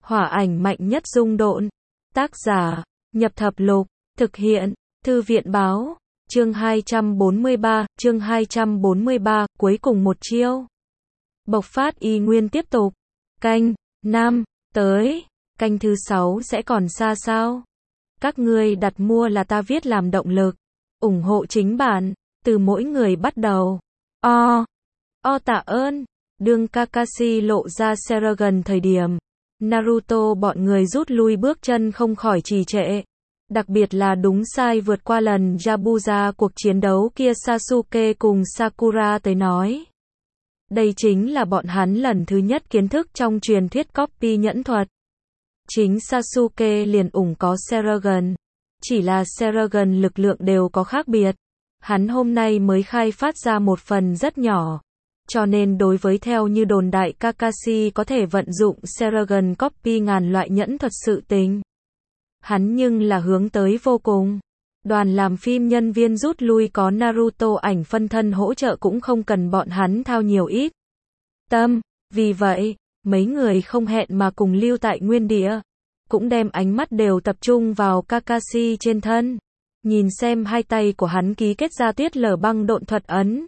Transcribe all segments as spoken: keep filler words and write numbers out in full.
Hỏa ảnh mạnh nhất dung độn. Tác giả, Nhập Thập Lục, thực hiện, Thư viện báo, chương hai trăm bốn mươi ba, chương hai trăm bốn mươi ba, cuối cùng một chiêu. Bộc phát y nguyên tiếp tục. Canh, năm, tới, canh thứ sáu sẽ còn xa sao? Các ngươi đặt mua là ta viết làm động lực. ủng hộ chính bản, từ mỗi người bắt đầu. O, o tạ ơn. Đương Kakashi lộ ra Seragon thời điểm, Naruto bọn người rút lui bước chân không khỏi trì trệ. Đặc biệt là đúng sai vượt qua lần Yabuza cuộc chiến đấu kia Sasuke cùng Sakura tới nói. Đây chính là bọn hắn lần thứ nhất kiến thức trong truyền thuyết copy nhẫn thuật. Chính Sasuke liền ủng có Seragon. Chỉ là Seragon lực lượng đều có khác biệt. Hắn hôm nay mới khai phát ra một phần rất nhỏ. Cho nên đối với theo như đồn đại Kakashi có thể vận dụng Seragon copy ngàn loại nhẫn thuật sự tình. Hắn nhưng là hướng tới vô cùng. Đoàn làm phim nhân viên rút lui có Naruto ảnh phân thân hỗ trợ cũng không cần bọn hắn thao nhiều ít tâm. Vì vậy, mấy người không hẹn mà cùng lưu tại nguyên địa. Cũng đem ánh mắt đều tập trung vào Kakashi trên thân. Nhìn xem hai tay của hắn ký kết ra tuyết lở băng độn thuật ấn.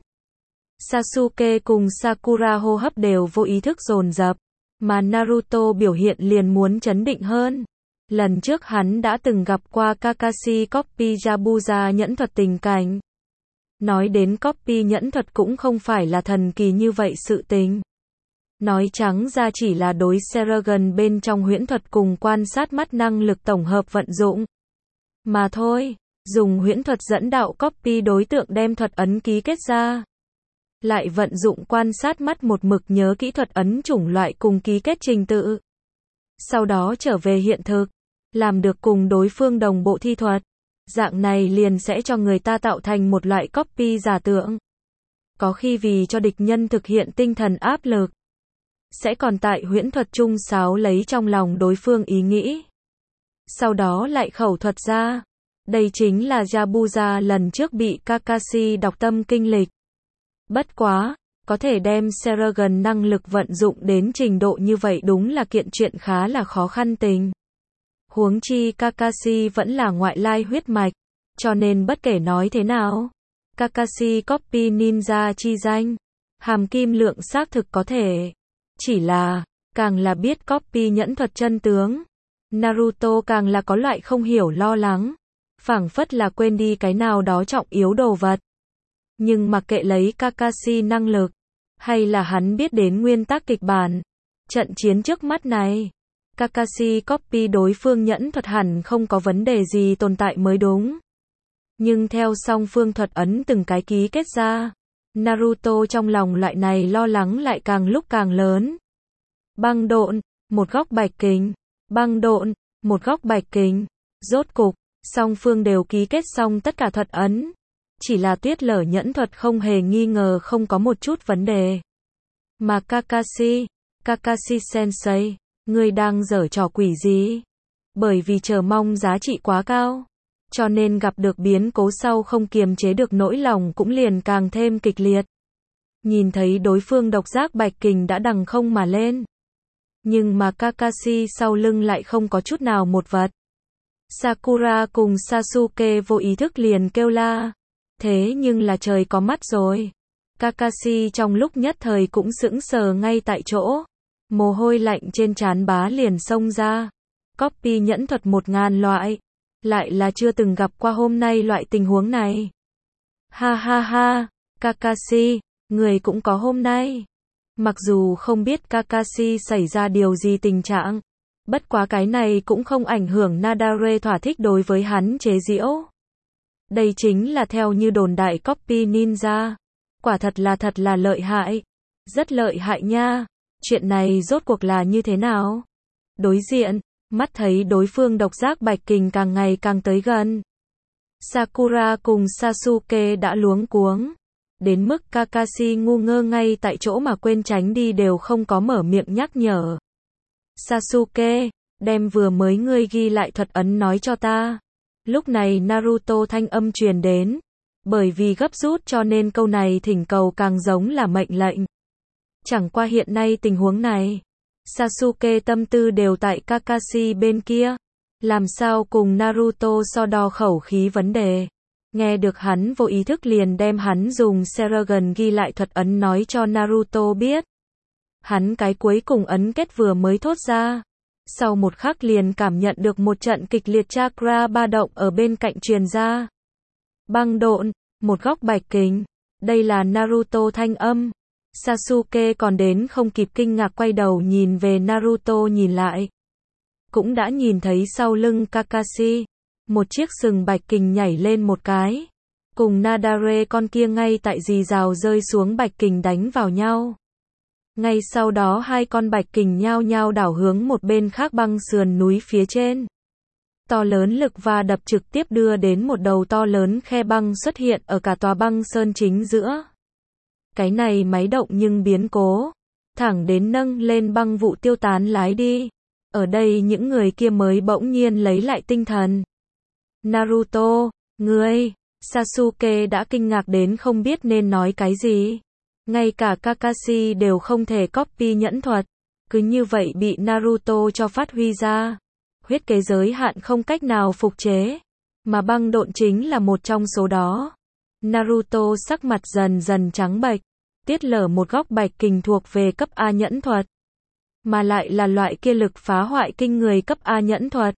Sasuke cùng Sakura hô hấp đều vô ý thức dồn dập. Mà Naruto biểu hiện liền muốn chấn định hơn. Lần trước hắn đã từng gặp qua Kakashi copy Yabuza nhẫn thuật tình cảnh. Nói đến copy nhẫn thuật cũng không phải là thần kỳ như vậy sự tình. Nói trắng ra chỉ là đối Seragon bên trong huyễn thuật cùng quan sát mắt năng lực tổng hợp vận dụng. Mà thôi, dùng huyễn thuật dẫn đạo copy đối tượng đem thuật ấn ký kết ra. Lại vận dụng quan sát mắt một mực nhớ kỹ thuật ấn chủng loại cùng ký kết trình tự. Sau đó trở về hiện thực. Làm được cùng đối phương đồng bộ thi thuật. Dạng này liền sẽ cho người ta tạo thành một loại copy giả tưởng. Có khi vì cho địch nhân thực hiện tinh thần áp lực. Sẽ còn tại huyễn thuật trung sáo lấy trong lòng đối phương ý nghĩ. Sau đó lại khẩu thuật ra. Đây chính là Yabuza lần trước bị Kakashi đọc tâm kinh lịch. Bất quá, có thể đem Seragon năng lực vận dụng đến trình độ như vậy đúng là kiện chuyện khá là khó khăn tình. Huống chi Kakashi vẫn là ngoại lai huyết mạch, cho nên bất kể nói thế nào, Kakashi copy ninja chi danh, hàm kim lượng xác thực có thể. Chỉ là, càng là biết copy nhẫn thuật chân tướng, Naruto càng là có loại không hiểu lo lắng, phảng phất là quên đi cái nào đó trọng yếu đồ vật. Nhưng mặc kệ lấy Kakashi năng lực, hay là hắn biết đến nguyên tắc kịch bản, trận chiến trước mắt này, Kakashi copy đối phương nhẫn thuật hẳn không có vấn đề gì tồn tại mới đúng. Nhưng theo song phương thuật ấn từng cái ký kết ra, Naruto trong lòng loại này lo lắng lại càng lúc càng lớn. Băng độn, một góc bạch kính. Băng độn, một góc bạch kính. Rốt cục, song phương đều ký kết xong tất cả thuật ấn. Chỉ là tuyết lở nhẫn thuật không hề nghi ngờ không có một chút vấn đề. Mà Kakashi, Kakashi sensei, ngươi đang giở trò quỷ gì? Bởi vì chờ mong giá trị quá cao, cho nên gặp được biến cố sau không kiềm chế được nỗi lòng cũng liền càng thêm kịch liệt. Nhìn thấy đối phương độc giác bạch kình đã đằng không mà lên. Nhưng mà Kakashi sau lưng lại không có chút nào một vật. Sakura cùng Sasuke vô ý thức liền kêu la. Thế nhưng là trời có mắt rồi. Kakashi trong lúc nhất thời cũng sững sờ ngay tại chỗ. Mồ hôi lạnh trên trán bá liền xông ra. Copy nhẫn thuật một ngàn loại. Lại là chưa từng gặp qua hôm nay loại tình huống này. Ha ha ha, Kakashi, người cũng có hôm nay. Mặc dù không biết Kakashi xảy ra điều gì tình trạng. Bất quá cái này cũng không ảnh hưởng Nadare thỏa thích đối với hắn chế giễu. Đây chính là theo như đồn đại copy ninja. Quả thật là thật là lợi hại. Rất lợi hại nha. Chuyện này rốt cuộc là như thế nào? Đối diện, mắt thấy đối phương độc giác bạch kình càng ngày càng tới gần. Sakura cùng Sasuke đã luống cuống. Đến mức Kakashi ngu ngơ ngay tại chỗ mà quên tránh đi đều không có mở miệng nhắc nhở. Sasuke, đem vừa mới ngươi ghi lại thuật ấn nói cho ta. Lúc này Naruto thanh âm truyền đến. Bởi vì gấp rút cho nên câu này thỉnh cầu càng giống là mệnh lệnh. Chẳng qua hiện nay tình huống này, Sasuke tâm tư đều tại Kakashi bên kia. Làm sao cùng Naruto so đo khẩu khí vấn đề. Nghe được hắn vô ý thức liền đem hắn dùng Sharingan ghi lại thuật ấn nói cho Naruto biết. Hắn cái cuối cùng ấn kết vừa mới thốt ra. Sau một khắc liền cảm nhận được một trận kịch liệt chakra ba động ở bên cạnh truyền ra. Băng độn, một góc bạch kình. Đây là Naruto thanh âm. Sasuke còn đến không kịp kinh ngạc quay đầu nhìn về Naruto nhìn lại. Cũng đã nhìn thấy sau lưng Kakashi. Một chiếc sừng bạch kình nhảy lên một cái. Cùng Nadare con kia ngay tại rì rào rơi xuống bạch kình đánh vào nhau. Ngay sau đó hai con bạch kình nhao nhao đảo hướng một bên khác băng sườn núi phía trên. To lớn lực va đập trực tiếp đưa đến một đầu to lớn khe băng xuất hiện ở cả tòa băng sơn chính giữa. Cái này máy động nhưng biến cố. Thẳng đến nâng lên băng vụ tiêu tán lái đi. Ở đây những người kia mới bỗng nhiên lấy lại tinh thần. Naruto, ngươi, Sasuke đã kinh ngạc đến không biết nên nói cái gì. Ngay cả Kakashi đều không thể copy nhẫn thuật. Cứ như vậy bị Naruto cho phát huy ra. Huyết kế giới hạn không cách nào phục chế. Mà băng độn chính là một trong số đó. Naruto sắc mặt dần dần trắng bệch. Tiết lở một góc bạch kình thuộc về cấp A nhẫn thuật. Mà lại là loại kia lực phá hoại kinh người cấp A nhẫn thuật.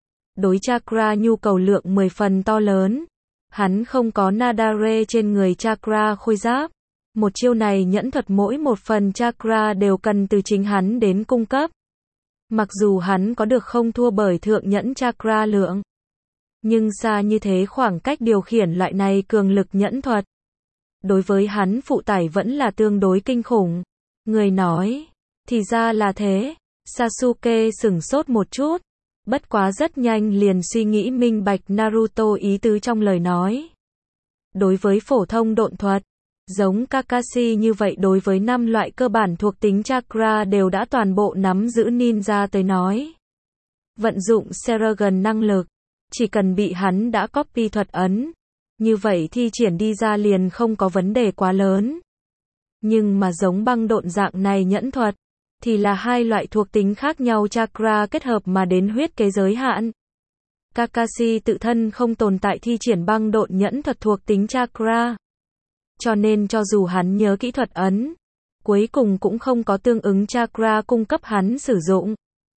Đối chakra nhu cầu lượng mười phần to lớn. Hắn không có Nadare trên người chakra khôi giáp. Một chiêu này nhẫn thuật mỗi một phần chakra đều cần từ chính hắn đến cung cấp. Mặc dù hắn có được không thua bởi thượng nhẫn chakra lượng. Nhưng xa như thế khoảng cách điều khiển loại này cường lực nhẫn thuật. Đối với hắn phụ tải vẫn là tương đối kinh khủng. Người nói, thì ra là thế. Sasuke sửng sốt một chút. Bất quá rất nhanh liền suy nghĩ minh bạch Naruto ý tứ trong lời nói. Đối với phổ thông độn thuật, giống Kakashi như vậy đối với năm loại cơ bản thuộc tính chakra đều đã toàn bộ nắm giữ ninja tới nói. Vận dụng Sharingan năng lực, chỉ cần bị hắn đã copy thuật ấn, như vậy thi triển đi ra liền không có vấn đề quá lớn. Nhưng mà giống băng độn dạng này nhẫn thuật, thì là hai loại thuộc tính khác nhau chakra kết hợp mà đến huyết kế giới hạn. Kakashi tự thân không tồn tại thi triển băng độn nhẫn thuật thuộc tính chakra. Cho nên cho dù hắn nhớ kỹ thuật ấn, cuối cùng cũng không có tương ứng chakra cung cấp hắn sử dụng.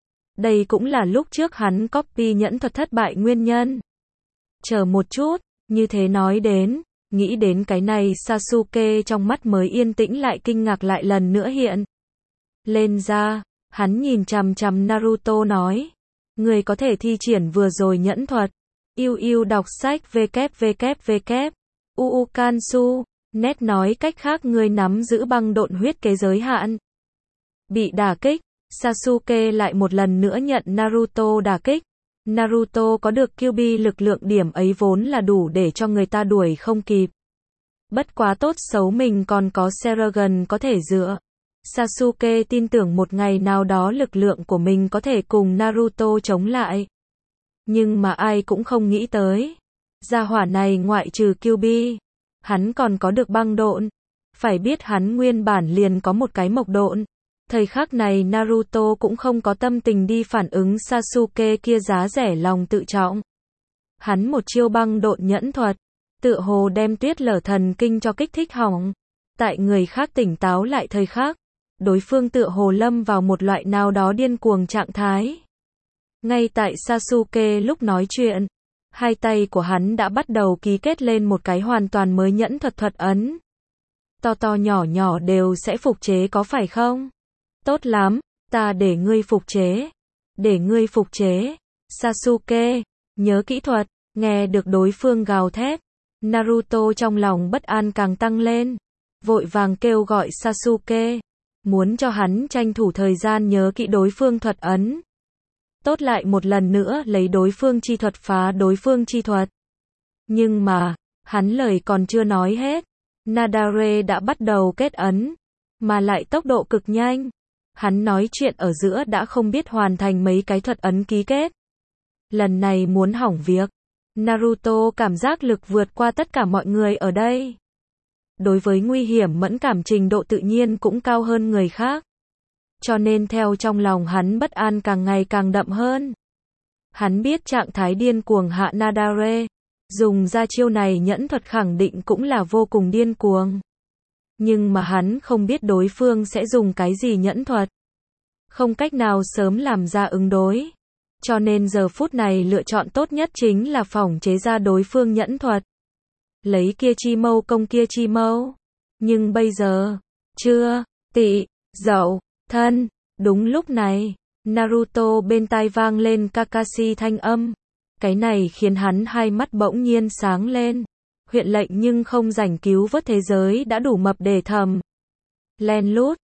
Đây cũng là lúc trước hắn copy nhẫn thuật thất bại nguyên nhân. Chờ một chút, như thế nói đến, nghĩ đến cái này Sasuke trong mắt mới yên tĩnh lại kinh ngạc lại lần nữa hiện. Lên ra, hắn nhìn chằm chằm Naruto nói. Người có thể thi triển vừa rồi nhẫn thuật. Yêu yêu đọc sách www. Uukansu. Nét nói cách khác người nắm giữ băng độn huyết kế giới hạn. Bị đả kích, Sasuke lại một lần nữa nhận Naruto đả kích. Naruto có được Kyuubi lực lượng điểm ấy vốn là đủ để cho người ta đuổi không kịp. Bất quá tốt xấu mình còn có Sharingan có thể dựa. Sasuke tin tưởng một ngày nào đó lực lượng của mình có thể cùng Naruto chống lại. Nhưng mà ai cũng không nghĩ tới. Gia hỏa này ngoại trừ Kyuubi, hắn còn có được băng độn. Phải biết hắn nguyên bản liền có một cái mộc độn. Thời khắc này Naruto cũng không có tâm tình đi phản ứng Sasuke kia giá rẻ lòng tự trọng. Hắn một chiêu băng độn nhẫn thuật, tựa hồ đem tuyết lở thần kinh cho kích thích hỏng. Tại người khác tỉnh táo lại thời khắc, đối phương tựa hồ lâm vào một loại nào đó điên cuồng trạng thái. Ngay tại Sasuke lúc nói chuyện, hai tay của hắn đã bắt đầu ký kết lên một cái hoàn toàn mới nhẫn thuật thuật ấn. To to nhỏ nhỏ đều sẽ phục chế có phải không? Tốt lắm, ta để ngươi phục chế. Để ngươi phục chế. Sasuke, nhớ kỹ thuật, nghe được đối phương gào thét. Naruto trong lòng bất an càng tăng lên. Vội vàng kêu gọi Sasuke. Muốn cho hắn tranh thủ thời gian nhớ kỹ đối phương thuật ấn. Tốt lại một lần nữa lấy đối phương chi thuật phá đối phương chi thuật. Nhưng mà, hắn lời còn chưa nói hết. Nadare đã bắt đầu kết ấn. Mà lại tốc độ cực nhanh. Hắn nói chuyện ở giữa đã không biết hoàn thành mấy cái thuật ấn ký kết. Lần này muốn hỏng việc. Naruto cảm giác lực vượt qua tất cả mọi người ở đây. Đối với nguy hiểm mẫn cảm trình độ tự nhiên cũng cao hơn người khác. cho nên theo trong lòng hắn bất an càng ngày càng đậm hơn. Hắn biết trạng thái điên cuồng Hạ Nadare, dùng ra chiêu này nhẫn thuật khẳng định cũng là vô cùng điên cuồng. Nhưng mà hắn không biết đối phương sẽ dùng cái gì nhẫn thuật. Không cách nào sớm làm ra ứng đối. Cho nên giờ phút này lựa chọn tốt nhất chính là phỏng chế ra đối phương nhẫn thuật. Lấy kia chi mâu công kia chi mâu. Nhưng bây giờ, chưa, tị, dậu, thân. Đúng lúc này, Naruto bên tai vang lên Kakashi thanh âm. Cái này khiến hắn hai mắt bỗng nhiên sáng lên. Huyện lệnh nhưng không rảnh cứu vớt thế giới đã đủ mập để thầm. Len lút,